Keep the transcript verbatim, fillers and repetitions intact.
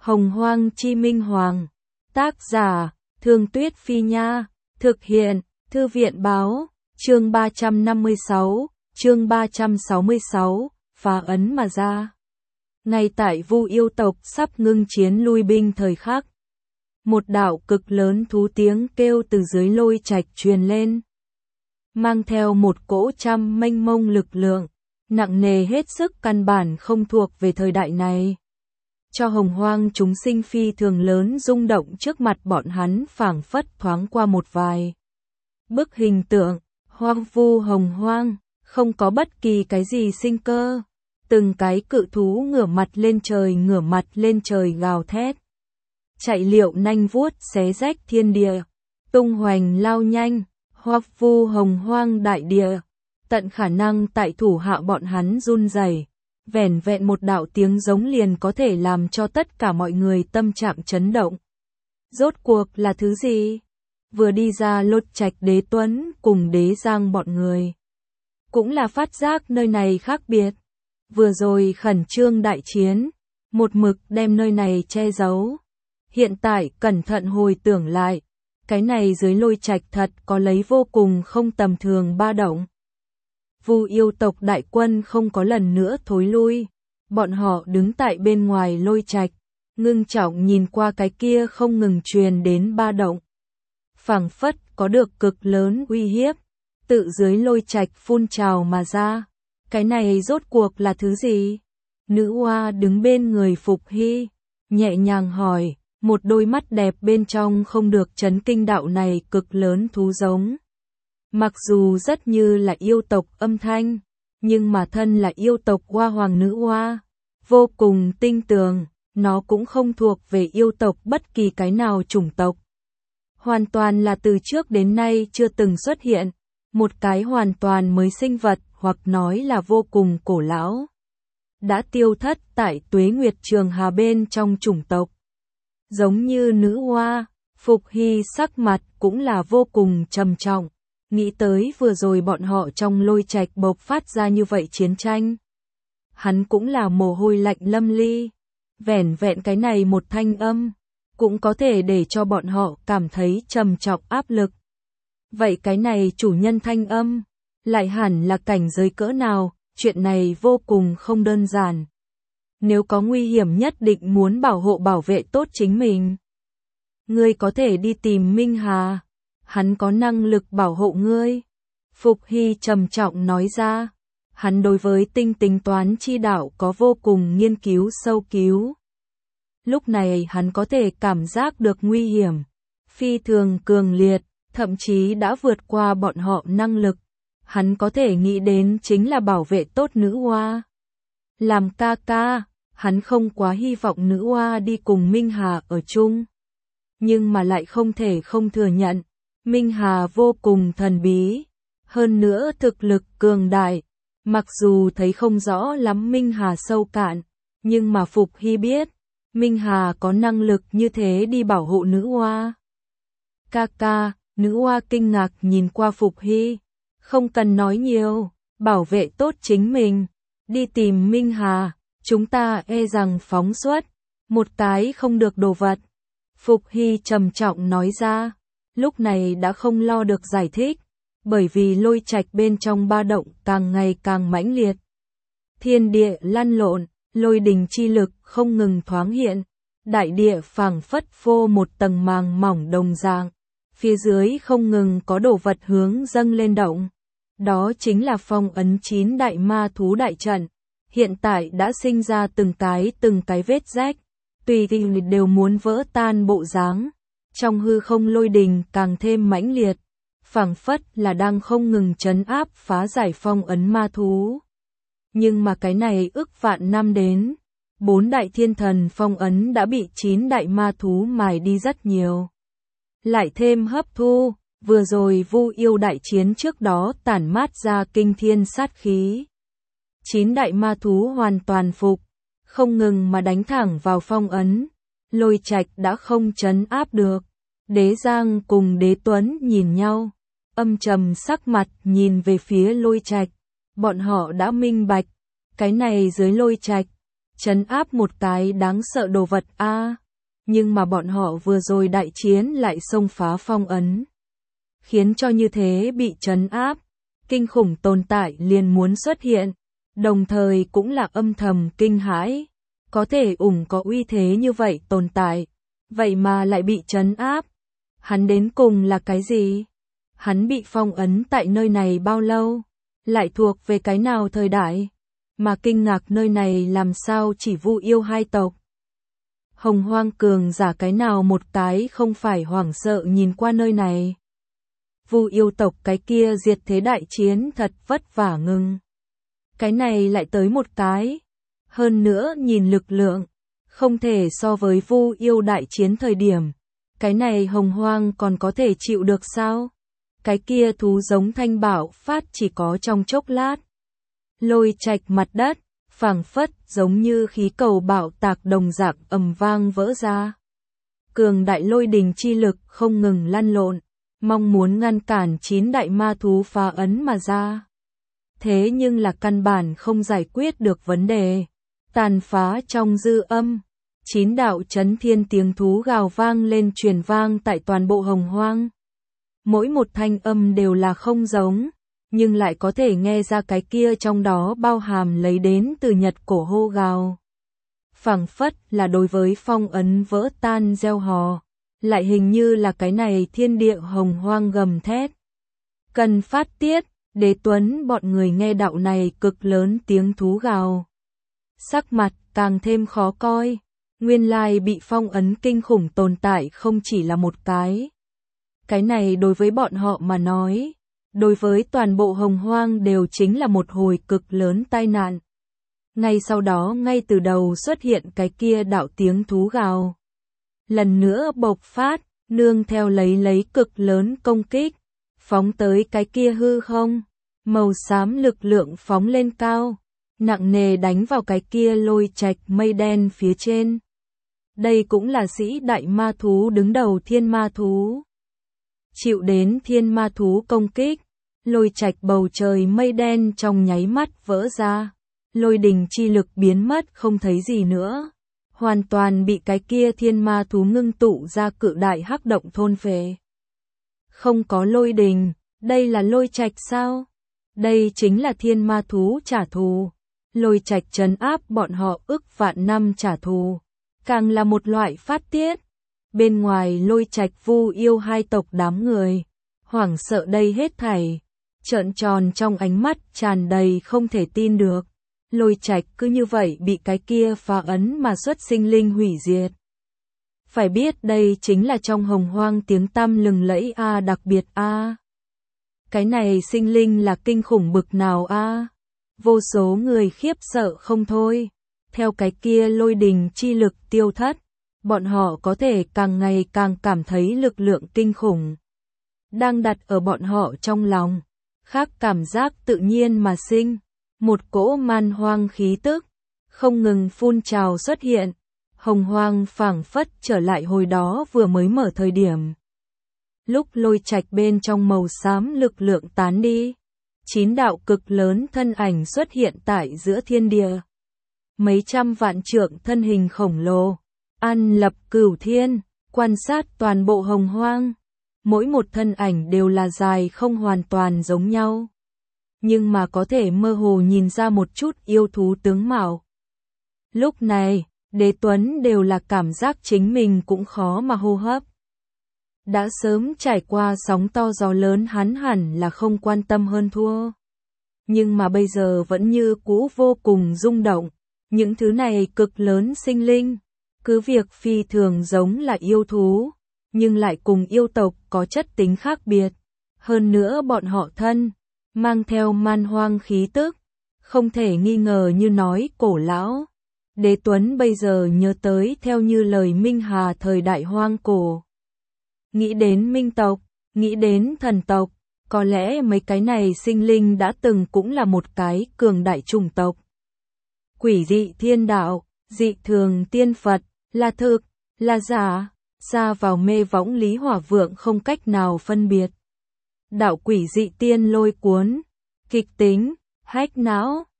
Hồng Hoang Chi Minh Hoàng. Tác giả, Thương Tuyết Phi Nha. Thực hiện, Thư viện Báo. Chương ba trăm năm mươi sáu, chương ba trăm sáu mươi sáu, phá ấn mà ra. Ngay tại Vu yêu tộc sắp ngưng chiến lui binh thời khắc, một đạo cực lớn thú tiếng kêu từ dưới lôi trạch truyền lên, mang theo một cỗ trăm mênh mông lực lượng, nặng nề hết sức, căn bản không thuộc về thời đại này. Cho hồng hoang chúng sinh phi thường lớn rung động trước mặt bọn hắn, phảng phất thoáng qua một vài bức hình tượng, hoang vu hồng hoang, không có bất kỳ cái gì sinh cơ. Từng cái cự thú ngửa mặt lên trời, ngửa mặt lên trời gào thét, chạy liệu nanh vuốt xé rách thiên địa, tung hoành lao nhanh, hoang vu hồng hoang đại địa, tận khả năng tại thủ hạ bọn hắn run rẩy. Vẻn vẹn một đạo tiếng giống liền có thể làm cho tất cả mọi người tâm trạng chấn động. Rốt cuộc là thứ gì? Vừa đi ra Lột Trạch Đế Tuấn cùng Đế Giang bọn người cũng là phát giác nơi này khác biệt. Vừa rồi khẩn trương đại chiến, một mực đem nơi này che giấu. Hiện tại cẩn thận hồi tưởng lại, cái này dưới lôi trạch thật có lấy vô cùng không tầm thường ba động. Vu yêu tộc đại quân không có lần nữa thối lui, bọn họ đứng tại bên ngoài lôi trạch, ngưng trọng nhìn qua cái kia không ngừng truyền đến ba động. Phảng phất có được cực lớn uy hiếp, tự dưới lôi trạch phun trào mà ra. Cái này rốt cuộc là thứ gì? Nữ oa đứng bên người Phục Hy, nhẹ nhàng hỏi, một đôi mắt đẹp bên trong không được chấn kinh đạo này cực lớn thú giống. Mặc dù rất như là yêu tộc âm thanh, nhưng mà thân là yêu tộc Hoa Hoàng nữ oa, vô cùng tinh tường, nó cũng không thuộc về yêu tộc bất kỳ cái nào chủng tộc. Hoàn toàn là từ trước đến nay chưa từng xuất hiện, một cái hoàn toàn mới sinh vật, hoặc nói là vô cùng cổ lão, đã tiêu thất tại Tuế Nguyệt Trường Hà bên trong chủng tộc. Giống như nữ oa, Phục Hy sắc mặt cũng là vô cùng trầm trọng, nghĩ tới vừa rồi bọn họ trong lôi trạch bộc phát ra như vậy chiến tranh. Hắn cũng là mồ hôi lạnh lâm ly, vẻn vẹn cái này một thanh âm, cũng có thể để cho bọn họ cảm thấy trầm trọng áp lực. Vậy cái này chủ nhân thanh âm, lại hẳn là cảnh giới cỡ nào? Chuyện này vô cùng không đơn giản. Nếu có nguy hiểm nhất định muốn bảo hộ bảo vệ tốt chính mình, ngươi có thể đi tìm Minh Hà, hắn có năng lực bảo hộ ngươi. Phục Hy trầm trọng nói ra, hắn đối với tinh tính toán chi đạo có vô cùng nghiên cứu sâu cứu. Lúc này hắn có thể cảm giác được nguy hiểm, phi thường cường liệt, thậm chí đã vượt qua bọn họ năng lực. Hắn có thể nghĩ đến chính là bảo vệ tốt nữ oa. Làm ca ca, hắn không quá hy vọng nữ oa đi cùng Minh Hà ở chung. Nhưng mà lại không thể không thừa nhận, Minh Hà vô cùng thần bí, hơn nữa thực lực cường đại. Mặc dù thấy không rõ lắm Minh Hà sâu cạn, nhưng mà Phục Hy biết, Minh Hà có năng lực như thế đi bảo hộ nữ oa. Ca ca, nữ oa kinh ngạc nhìn qua Phục Hy. Không cần nói nhiều, bảo vệ tốt chính mình, đi tìm Minh Hà, chúng ta e rằng phóng xuất, một cái không được đồ vật. Phục Hy trầm trọng nói ra, lúc này đã không lo được giải thích, bởi vì lôi trạch bên trong ba động càng ngày càng mãnh liệt. Thiên địa lăn lộn, lôi đình chi lực không ngừng thoáng hiện, đại địa phảng phất phô một tầng màng mỏng đồng dạng. Phía dưới không ngừng có đồ vật hướng dâng lên động. Đó chính là phong ấn chín đại ma thú đại trận. Hiện tại đã sinh ra từng cái từng cái vết rách, tùy tiện đều muốn vỡ tan bộ dáng. Trong hư không lôi đình càng thêm mãnh liệt, phảng phất là đang không ngừng trấn áp phá giải phong ấn ma thú. Nhưng mà cái này ức vạn năm đến, bốn đại thiên thần phong ấn đã bị chín đại ma thú mài đi rất nhiều. Lại thêm hấp thu, vừa rồi Vu yêu đại chiến trước đó tản mát ra kinh thiên sát khí. Chín đại ma thú hoàn toàn phục, không ngừng mà đánh thẳng vào phong ấn, lôi trạch đã không trấn áp được. Đế Giang cùng Đế Tuấn nhìn nhau, âm trầm sắc mặt nhìn về phía lôi trạch, bọn họ đã minh bạch, cái này dưới lôi trạch, trấn áp một cái đáng sợ đồ vật a. À. Nhưng mà bọn họ vừa rồi đại chiến lại xông phá phong ấn, khiến cho như thế bị trấn áp, kinh khủng tồn tại liền muốn xuất hiện, đồng thời cũng là âm thầm kinh hãi, có thể ủng có uy thế như vậy tồn tại, vậy mà lại bị trấn áp. Hắn đến cùng là cái gì? Hắn bị phong ấn tại nơi này bao lâu? Lại thuộc về cái nào thời đại? Mà kinh ngạc nơi này làm sao chỉ Vu yêu hai tộc? Hồng Hoang cường giả cái nào một cái không phải hoảng sợ nhìn qua nơi này. Vu yêu tộc cái kia diệt thế đại chiến thật vất vả ngừng. Cái này lại tới một cái. Hơn nữa nhìn lực lượng, không thể so với Vu yêu đại chiến thời điểm. Cái này Hồng Hoang còn có thể chịu được sao? Cái kia thú giống thanh bảo phát chỉ có trong chốc lát. Lôi trạch mặt đất, phảng phất giống như khí cầu bạo tạc đồng dạng ầm vang vỡ ra. Cường đại lôi đình chi lực không ngừng lăn lộn, mong muốn ngăn cản chín đại ma thú phá ấn mà ra. Thế nhưng là căn bản không giải quyết được vấn đề. Tàn phá trong dư âm, chín đạo chấn thiên tiếng thú gào vang lên truyền vang tại toàn bộ Hồng Hoang. Mỗi một thanh âm đều là không giống, nhưng lại có thể nghe ra cái kia trong đó bao hàm lấy đến từ Nhật cổ hô gào. Phảng phất là đối với phong ấn vỡ tan gieo hò, lại hình như là cái này thiên địa Hồng Hoang gầm thét. Cần phát tiết, Đế Tuấn bọn người nghe đạo này cực lớn tiếng thú gào. Sắc mặt càng thêm khó coi, nguyên lai bị phong ấn kinh khủng tồn tại không chỉ là một cái. Cái này đối với bọn họ mà nói, đối với toàn bộ Hồng Hoang đều chính là một hồi cực lớn tai nạn. Ngay sau đó ngay từ đầu xuất hiện cái kia đạo tiếng thú gào. Lần nữa bộc phát, nương theo lấy lấy cực lớn công kích, phóng tới cái kia hư không, màu xám lực lượng phóng lên cao, nặng nề đánh vào cái kia lôi trạch mây đen phía trên. Đây cũng là sĩ đại ma thú đứng đầu thiên ma thú. Chịu đến thiên ma thú công kích, lôi trạch bầu trời mây đen trong nháy mắt vỡ ra, lôi đình chi lực biến mất không thấy gì nữa, hoàn toàn bị cái kia thiên ma thú ngưng tụ ra cự đại hắc động thôn phệ. Không có lôi đình, đây là lôi trạch sao? Đây chính là thiên ma thú trả thù. Lôi trạch trấn áp bọn họ ức vạn năm trả thù, càng là một loại phát tiết. Bên ngoài lôi trạch Vu yêu hai tộc đám người, hoảng sợ đây hết thảy, trợn tròn trong ánh mắt tràn đầy không thể tin được. Lôi trạch cứ như vậy bị cái kia phá ấn mà xuất sinh linh hủy diệt. Phải biết đây chính là trong Hồng Hoang tiếng tăm lừng lẫy a, đặc biệt a. Cái này sinh linh là kinh khủng bực nào a? Vô số người khiếp sợ không thôi. Theo cái kia lôi đình chi lực tiêu thất, bọn họ có thể càng ngày càng cảm thấy lực lượng kinh khủng đang đặt ở bọn họ trong lòng, khác cảm giác tự nhiên mà sinh, một cỗ man hoang khí tức không ngừng phun trào xuất hiện. Hồng Hoang phảng phất trở lại hồi đó vừa mới mở thời điểm. Lúc lôi trạch bên trong màu xám lực lượng tán đi, chín đạo cực lớn thân ảnh xuất hiện tại giữa thiên địa. Mấy trăm vạn trượng thân hình khổng lồ, ăn lập cửu thiên, quan sát toàn bộ Hồng Hoang. Mỗi một thân ảnh đều là dài không hoàn toàn giống nhau, nhưng mà có thể mơ hồ nhìn ra một chút yêu thú tướng mạo. Lúc này, Đế Tuấn đều là cảm giác chính mình cũng khó mà hô hấp. Đã sớm trải qua sóng to gió lớn hắn hẳn là không quan tâm hơn thua. Nhưng mà bây giờ vẫn như cũ vô cùng rung động. Những thứ này cực lớn sinh linh, cứ việc phi thường giống là yêu thú, nhưng lại cùng yêu tộc có chất tính khác biệt. Hơn nữa bọn họ thân, mang theo man hoang khí tức, không thể nghi ngờ như nói cổ lão. Đế Tuấn bây giờ nhớ tới theo như lời Minh Hà thời đại hoang cổ. Nghĩ đến minh tộc, nghĩ đến thần tộc, có lẽ mấy cái này sinh linh đã từng cũng là một cái cường đại chủng tộc. Quỷ dị thiên đạo, dị thường tiên Phật, là thực, là giả, xa vào mê võng Lý Hỏa Vượng không cách nào phân biệt. Đạo quỷ dị tiên lôi cuốn, kịch tính, hách não,